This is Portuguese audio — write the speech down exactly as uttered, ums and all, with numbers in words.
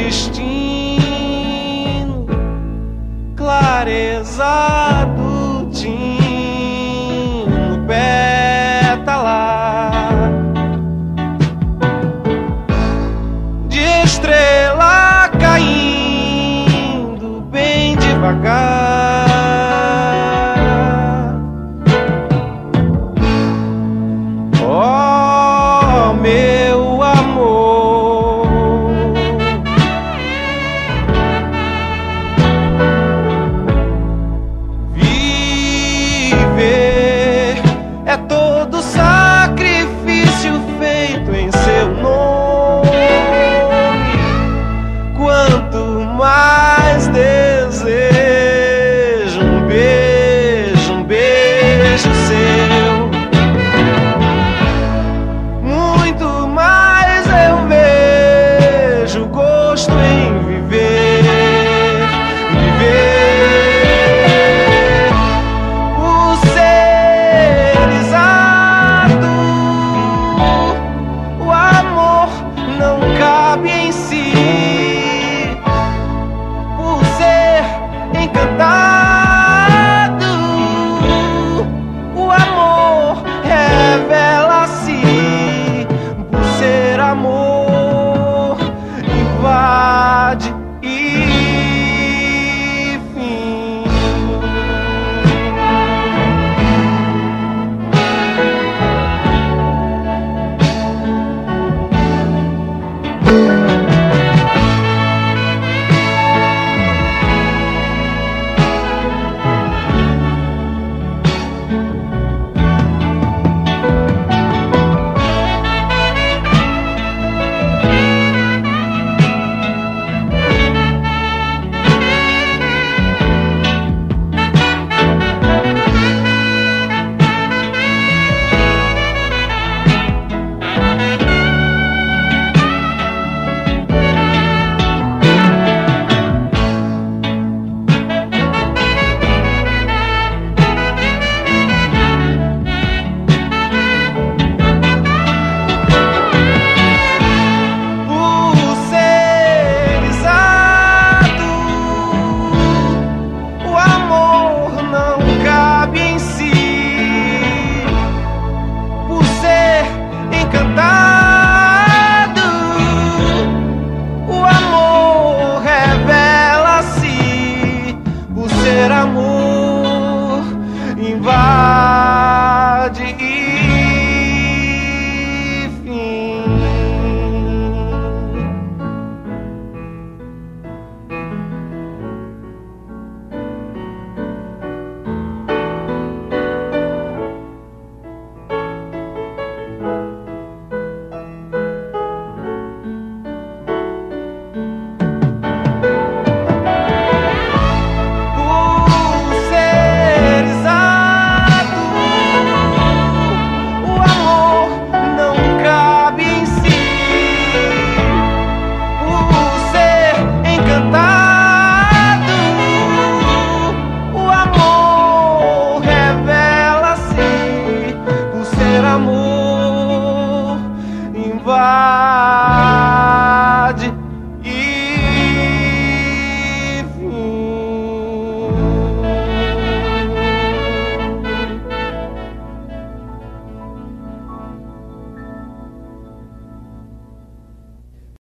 destino, clareza do tino, pétala de estrela caindo bem devagar. Oh, meu amor, viver é todo sacrifício feito em seu nome. Quanto mais desejo um beijo, um beijo seu, muito mais eu vejo gosto em viver, viver o ser exato. O amor não cabe em si, por ser encantado. O amor revela-se, por ser amor invade e fim. Amor invade e fim. Amor invade.